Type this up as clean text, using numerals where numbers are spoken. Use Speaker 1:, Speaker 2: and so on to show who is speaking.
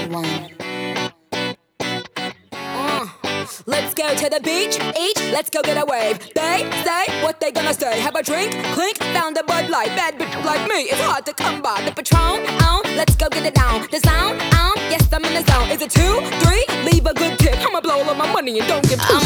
Speaker 1: one.
Speaker 2: Let's go to the beach, each, let's go get a wave. They say what they gonna say. Have a drink, clink, found a Bud Light. Bad bitch like me, it's hard to come by. The Patron, let's go get it down. The sound, yes I'm in the zone. Is it 2, 3? Leave a good tip. I'ma blow all of my money and don't give two